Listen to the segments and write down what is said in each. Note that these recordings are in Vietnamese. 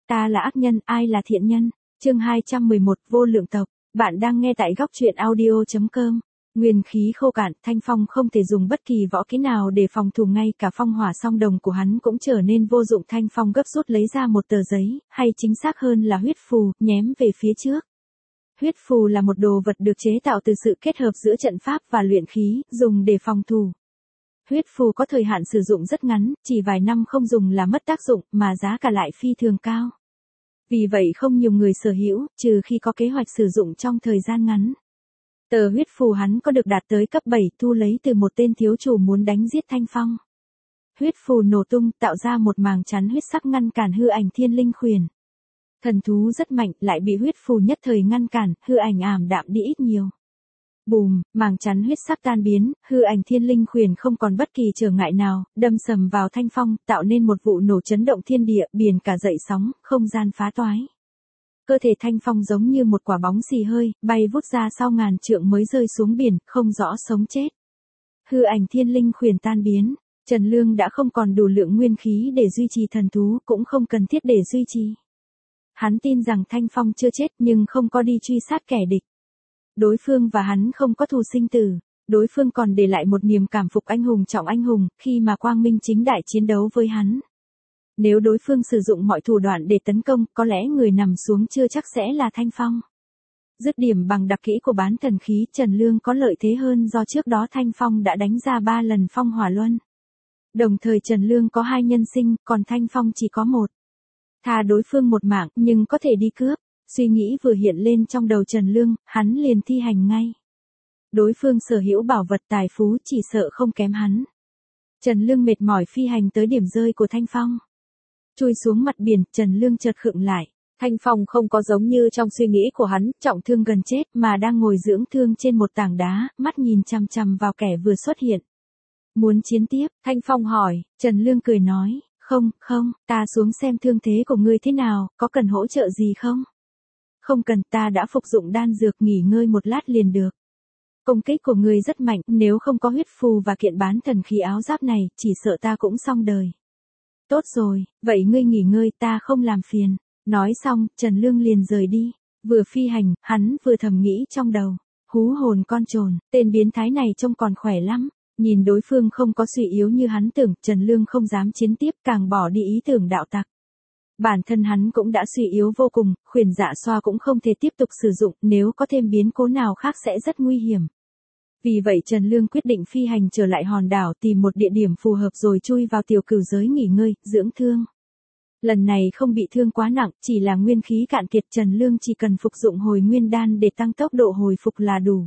Ta là ác nhân, ai là thiện nhân? Chương 211, vô lượng tộc. Bạn đang nghe tại góc truyện audio.com. Nguyên khí khô cạn, Thanh Phong không thể dùng bất kỳ võ kỹ nào để phòng thủ, ngay cả phong hỏa song đồng của hắn cũng trở nên vô dụng. Thanh Phong gấp rút lấy ra một tờ giấy, hay chính xác hơn là huyết phù, nhém về phía trước. Huyết phù là một đồ vật được chế tạo từ sự kết hợp giữa trận pháp và luyện khí, dùng để phòng thủ. Huyết phù có thời hạn sử dụng rất ngắn, chỉ vài năm không dùng là mất tác dụng, mà giá cả lại phi thường cao. Vì vậy không nhiều người sở hữu, trừ khi có kế hoạch sử dụng trong thời gian ngắn. Tờ huyết phù hắn có được đạt tới cấp 7, thu lấy từ một tên thiếu chủ muốn đánh giết Thanh Phong. Huyết phù nổ tung, tạo ra một màng chắn huyết sắc ngăn cản hư ảnh Thiên Linh Khuyển. Thần thú rất mạnh, lại bị huyết phù nhất thời ngăn cản, hư ảnh ảm đạm đi ít nhiều. Bùm, màng chắn huyết sắc tan biến, hư ảnh Thiên Linh Khuyển không còn bất kỳ trở ngại nào, đâm sầm vào Thanh Phong, tạo nên một vụ nổ chấn động thiên địa, biển cả dậy sóng, không gian phá toái. Cơ thể Thanh Phong giống như một quả bóng xì hơi, bay vút ra sau ngàn trượng mới rơi xuống biển, không rõ sống chết. Hư ảnh Thiên Linh Khuyển tan biến, Trần Lương đã không còn đủ lượng nguyên khí để duy trì thần thú, cũng không cần thiết để duy trì. Hắn tin rằng Thanh Phong chưa chết nhưng không có đi truy sát kẻ địch. Đối phương và hắn không có thù sinh tử, đối phương còn để lại một niềm cảm phục anh hùng trọng anh hùng, khi mà quang minh chính đại chiến đấu với hắn. Nếu đối phương sử dụng mọi thủ đoạn để tấn công, có lẽ người nằm xuống chưa chắc sẽ là Thanh Phong. Dứt điểm bằng đặc kỹ của bán thần khí, Trần Lương có lợi thế hơn do trước đó Thanh Phong đã đánh ra 3 lần phong hỏa luân. Đồng thời Trần Lương có 2 nhân sinh, còn Thanh Phong chỉ có 1. Tha đối phương một mạng, nhưng có thể đi cướp. Suy nghĩ vừa hiện lên trong đầu Trần Lương, hắn liền thi hành ngay. Đối phương sở hữu bảo vật tài phú, chỉ sợ không kém hắn. Trần Lương mệt mỏi phi hành tới điểm rơi của Thanh Phong. Chui xuống mặt biển, Trần Lương chợt khựng lại. Thanh Phong không có giống như trong suy nghĩ của hắn, trọng thương gần chết, mà đang ngồi dưỡng thương trên một tảng đá, mắt nhìn chằm chằm vào kẻ vừa xuất hiện. Muốn chiến tiếp? Thanh Phong hỏi. Trần Lương cười nói, không, ta xuống xem thương thế của ngươi thế nào, có cần hỗ trợ gì không? Không cần, ta đã phục dụng đan dược, nghỉ ngơi một lát liền được. Công kích của ngươi rất mạnh, nếu không có huyết phù và kiện bán thần khí áo giáp này, chỉ sợ ta cũng xong đời. Tốt rồi, vậy ngươi nghỉ ngơi, ta không làm phiền. Nói xong, Trần Lương liền rời đi. Vừa phi hành, hắn vừa thầm nghĩ trong đầu. Hú hồn con trồn, tên biến thái này trông còn khỏe lắm. Nhìn đối phương không có suy yếu như hắn tưởng, Trần Lương không dám chiến tiếp, càng bỏ đi ý tưởng đạo tặc. Bản thân hắn cũng đã suy yếu vô cùng, khuyển dạ xoa cũng không thể tiếp tục sử dụng, nếu có thêm biến cố nào khác sẽ rất nguy hiểm. Vì vậy Trần Lương quyết định phi hành trở lại hòn đảo, tìm một địa điểm phù hợp rồi chui vào tiểu cửu giới nghỉ ngơi, dưỡng thương. Lần này không bị thương quá nặng, chỉ là nguyên khí cạn kiệt, Trần Lương chỉ cần phục dụng hồi nguyên đan để tăng tốc độ hồi phục là đủ.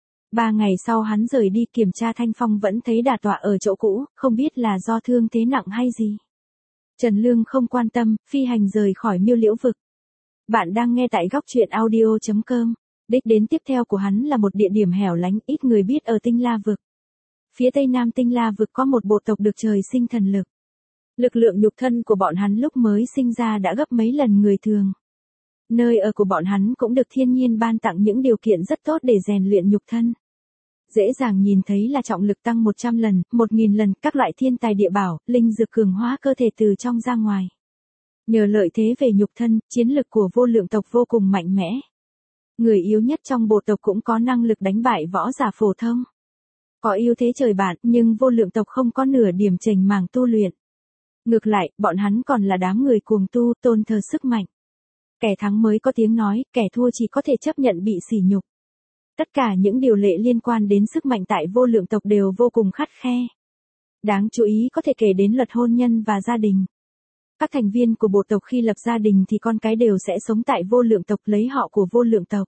3 ngày sau hắn rời đi, kiểm tra Thanh Phong vẫn thấy đà tọa ở chỗ cũ, không biết là do thương thế nặng hay gì. Trần Lương không quan tâm, phi hành rời khỏi Miêu Liễu vực. Bạn đang nghe tại góc truyện audio.com. Đích đến tiếp theo của hắn là một địa điểm hẻo lánh, ít người biết, ở Tinh La vực. Phía tây nam Tinh La vực có một bộ tộc được trời sinh thần lực. Lực lượng nhục thân của bọn hắn lúc mới sinh ra đã gấp mấy lần người thường. Nơi ở của bọn hắn cũng được thiên nhiên ban tặng những điều kiện rất tốt để rèn luyện nhục thân. Dễ dàng nhìn thấy là trọng lực tăng 100 lần, 1000 lần, các loại thiên tài địa bảo, linh dược cường hóa cơ thể từ trong ra ngoài. Nhờ lợi thế về nhục thân, chiến lực của vô lượng tộc vô cùng mạnh mẽ. Người yếu nhất trong bộ tộc cũng có năng lực đánh bại võ giả phổ thông. Có ưu thế trời bạn, nhưng vô lượng tộc không có nửa điểm chềnh mảng tu luyện. Ngược lại, bọn hắn còn là đám người cuồng tu, tôn thờ sức mạnh. Kẻ thắng mới có tiếng nói, kẻ thua chỉ có thể chấp nhận bị sỉ nhục. Tất cả những điều lệ liên quan đến sức mạnh tại vô lượng tộc đều vô cùng khắt khe. Đáng chú ý có thể kể đến luật hôn nhân và gia đình. Các thành viên của bộ tộc khi lập gia đình thì con cái đều sẽ sống tại vô lượng tộc, lấy họ của vô lượng tộc.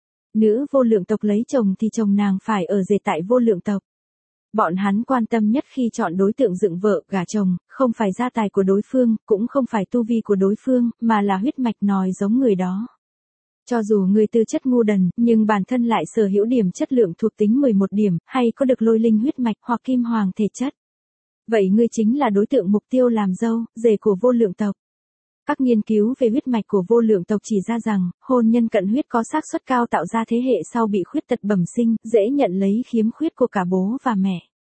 Nữ vô lượng tộc lấy chồng thì chồng nàng phải ở rể tại vô lượng tộc. Bọn hắn quan tâm nhất khi chọn đối tượng dựng vợ, gả chồng, không phải gia tài của đối phương, cũng không phải tu vi của đối phương, mà là huyết mạch nòi giống người đó. Cho dù người tư chất ngu đần, nhưng bản thân lại sở hữu điểm chất lượng thuộc tính 11 điểm, hay có được lôi linh huyết mạch hoặc kim hoàng thể chất. Vậy ngươi chính là đối tượng mục tiêu làm dâu, rể của vô lượng tộc. Các nghiên cứu về huyết mạch của vô lượng tộc chỉ ra rằng, hôn nhân cận huyết có xác suất cao tạo ra thế hệ sau bị khuyết tật bẩm sinh, dễ nhận lấy khiếm khuyết của cả bố và mẹ.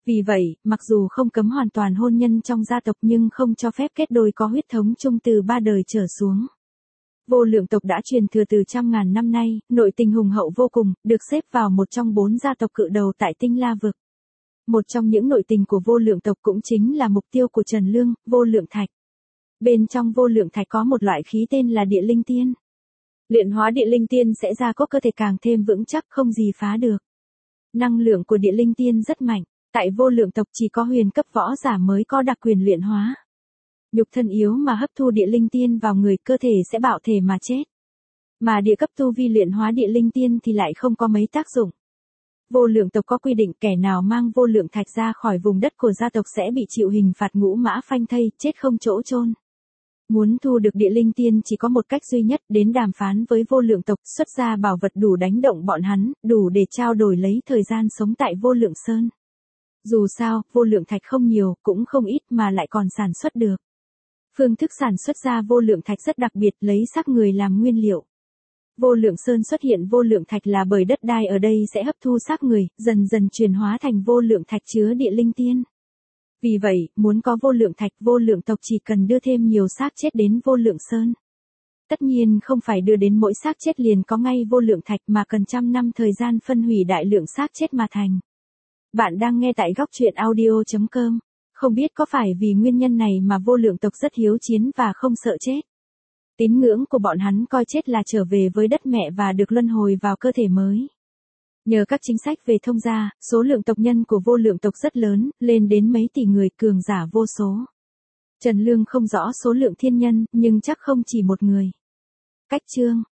Vì vậy, mặc dù không cấm hoàn toàn hôn nhân trong gia tộc nhưng không cho phép kết đôi có huyết thống chung từ 3 đời trở xuống. Vô Lượng tộc đã truyền thừa từ trăm ngàn năm nay, nội tình hùng hậu vô cùng, được xếp vào một trong 4 gia tộc cự đầu tại Tinh La Vực. Một trong những nội tình của Vô Lượng tộc cũng chính là mục tiêu của Trần Lương, Vô Lượng Thạch. Bên trong Vô Lượng Thạch có một loại khí tên là Địa Linh Tiên. Luyện hóa Địa Linh Tiên sẽ ra có cơ thể càng thêm vững chắc không gì phá được. Năng lượng của Địa Linh Tiên rất mạnh, tại Vô Lượng tộc chỉ có huyền cấp võ giả mới có đặc quyền luyện hóa. Nhục thân yếu mà hấp thu Địa Linh Tiên vào người cơ thể sẽ bạo thể mà chết. Mà địa cấp tu vi luyện hóa Địa Linh Tiên thì lại không có mấy tác dụng. Vô Lượng tộc có quy định kẻ nào mang Vô Lượng Thạch ra khỏi vùng đất của gia tộc sẽ bị chịu hình phạt ngũ mã phanh thây, chết không chỗ chôn. Muốn thu được Địa Linh Tiên chỉ có một cách duy nhất, đến đàm phán với Vô Lượng tộc, xuất ra bảo vật đủ đánh động bọn hắn, đủ để trao đổi lấy thời gian sống tại Vô Lượng Sơn. Dù sao, Vô Lượng Thạch không nhiều, cũng không ít mà lại còn sản xuất được. Phương thức sản xuất ra Vô Lượng Thạch rất đặc biệt, lấy xác người làm nguyên liệu. Vô Lượng Sơn xuất hiện Vô Lượng Thạch là bởi đất đai ở đây sẽ hấp thu xác người, dần dần chuyển hóa thành Vô Lượng Thạch chứa Địa Linh Tiên. Vì vậy, muốn có Vô Lượng Thạch, Vô Lượng tộc chỉ cần đưa thêm nhiều xác chết đến Vô Lượng Sơn. Tất nhiên không phải đưa đến mỗi xác chết liền có ngay Vô Lượng Thạch mà cần trăm năm thời gian phân hủy đại lượng xác chết mà thành. Bạn đang nghe tại góc truyện audio.com. Không biết có phải vì nguyên nhân này mà Vô Lượng tộc rất hiếu chiến và không sợ chết. Tín ngưỡng của bọn hắn coi chết là trở về với đất mẹ và được luân hồi vào cơ thể mới. Nhờ các chính sách về thông gia, số lượng tộc nhân của Vô Lượng tộc rất lớn, lên đến mấy tỷ người, cường giả vô số. Trần Lương không rõ số lượng thiên nhân, nhưng chắc không chỉ một người. Cách chương